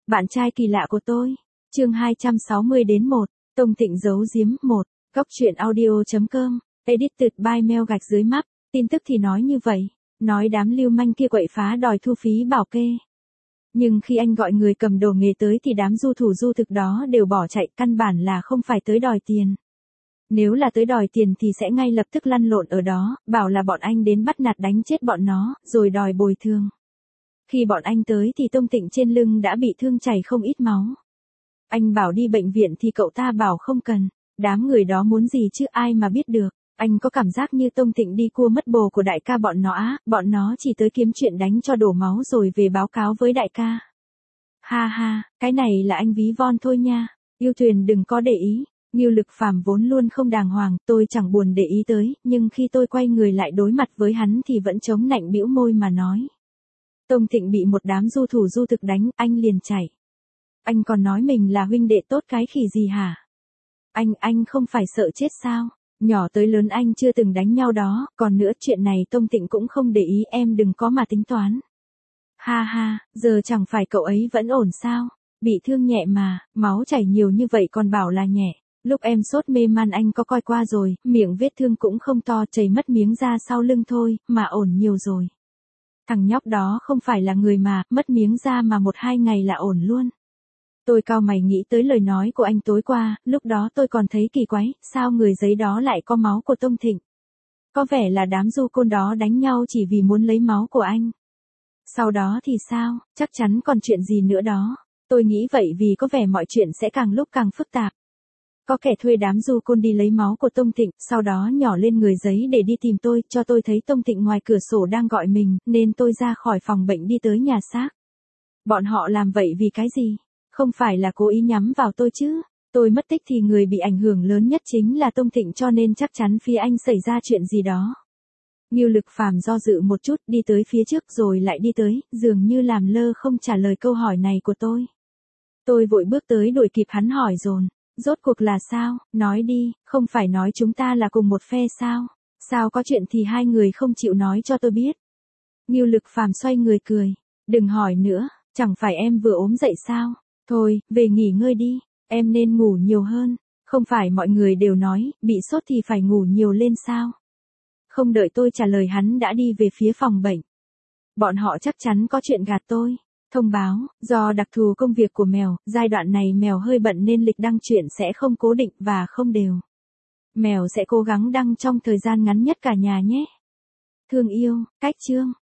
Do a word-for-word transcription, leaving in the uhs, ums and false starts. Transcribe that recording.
Bạn trai kỳ lạ của tôi. Chương hai trăm sáu mươi đến một. Tông Thịnh giấu giếm một. Góc truyện audio chấm com. Edited by Mel gạch dưới map. Tin tức thì nói như vậy. Nói đám lưu manh kia quậy phá đòi thu phí bảo kê. Nhưng khi anh gọi người cầm đồ nghề tới thì đám du thủ du thực đó đều bỏ chạy, căn bản là không phải tới đòi tiền. Nếu là tới đòi tiền thì sẽ ngay lập tức lăn lộn ở đó, bảo là bọn anh đến bắt nạt đánh chết bọn nó, rồi đòi bồi thường. Khi bọn anh tới thì Tông Thịnh trên lưng đã bị thương chảy không ít máu. Anh bảo đi bệnh viện thì cậu ta bảo không cần. Đám người đó muốn gì chứ ai mà biết được. Anh có cảm giác như Tông Thịnh đi cua mất bồ của đại ca bọn nó á, bọn nó chỉ tới kiếm chuyện đánh cho đổ máu rồi về báo cáo với đại ca. Ha ha, cái này là anh ví von thôi nha. Yêu Thuyền đừng có để ý. Ngưu Lực Phàm vốn luôn không đàng hoàng, tôi chẳng buồn để ý tới, nhưng khi tôi quay người lại đối mặt với hắn thì vẫn chống nạnh bĩu môi mà nói. Tông Thịnh bị một đám du thủ du thực đánh, anh liền chạy. Anh còn nói mình là huynh đệ tốt cái khỉ gì hả? Anh, anh không phải sợ chết sao? Nhỏ tới lớn anh chưa từng đánh nhau đó, còn nữa chuyện này Tông Thịnh cũng không để ý, em đừng có mà tính toán. Ha ha, giờ chẳng phải cậu ấy vẫn ổn sao? Bị thương nhẹ mà, máu chảy nhiều như vậy còn bảo là nhẹ. Lúc em sốt mê man anh có coi qua rồi, miệng vết thương cũng không to, chảy mất miếng da sau lưng thôi, mà ổn nhiều rồi. Thằng nhóc đó không phải là người mà, mất miếng da mà một hai ngày là ổn luôn. Tôi cau mày nghĩ tới lời nói của anh tối qua, lúc đó tôi còn thấy kỳ quái, sao người giấy đó lại có máu của Tông Thịnh? Có vẻ là đám du côn đó đánh nhau chỉ vì muốn lấy máu của anh. Sau đó thì sao, chắc chắn còn chuyện gì nữa đó. Tôi nghĩ vậy vì có vẻ mọi chuyện sẽ càng lúc càng phức tạp. Có kẻ thuê đám du côn đi lấy máu của Tông Thịnh, sau đó nhỏ lên người giấy để đi tìm tôi, cho tôi thấy Tông Thịnh ngoài cửa sổ đang gọi mình, nên tôi ra khỏi phòng bệnh đi tới nhà xác. Bọn họ làm vậy vì cái gì? Không phải là cố ý nhắm vào tôi chứ? Tôi mất tích thì người bị ảnh hưởng lớn nhất chính là Tông Thịnh, cho nên chắc chắn phía anh xảy ra chuyện gì đó. Ngưu Lực Phàm do dự một chút, đi tới phía trước rồi lại đi tới, dường như làm lơ không trả lời câu hỏi này của tôi. Tôi vội bước tới đuổi kịp hắn hỏi dồn. Rốt cuộc là sao, nói đi, không phải nói chúng ta là cùng một phe sao? Sao có chuyện thì hai người không chịu nói cho tôi biết? Ngưu Lực Phàm xoay người cười. Đừng hỏi nữa, chẳng phải em vừa ốm dậy sao? Thôi, về nghỉ ngơi đi, em nên ngủ nhiều hơn. Không phải mọi người đều nói, bị sốt thì phải ngủ nhiều lên sao? Không đợi tôi trả lời hắn đã đi về phía phòng bệnh. Bọn họ chắc chắn có chuyện gạt tôi. Thông báo, do đặc thù công việc của Mèo, giai đoạn này Mèo hơi bận nên lịch đăng truyện sẽ không cố định và không đều. Mèo sẽ cố gắng đăng trong thời gian ngắn nhất cả nhà nhé. Thương yêu, cách chương.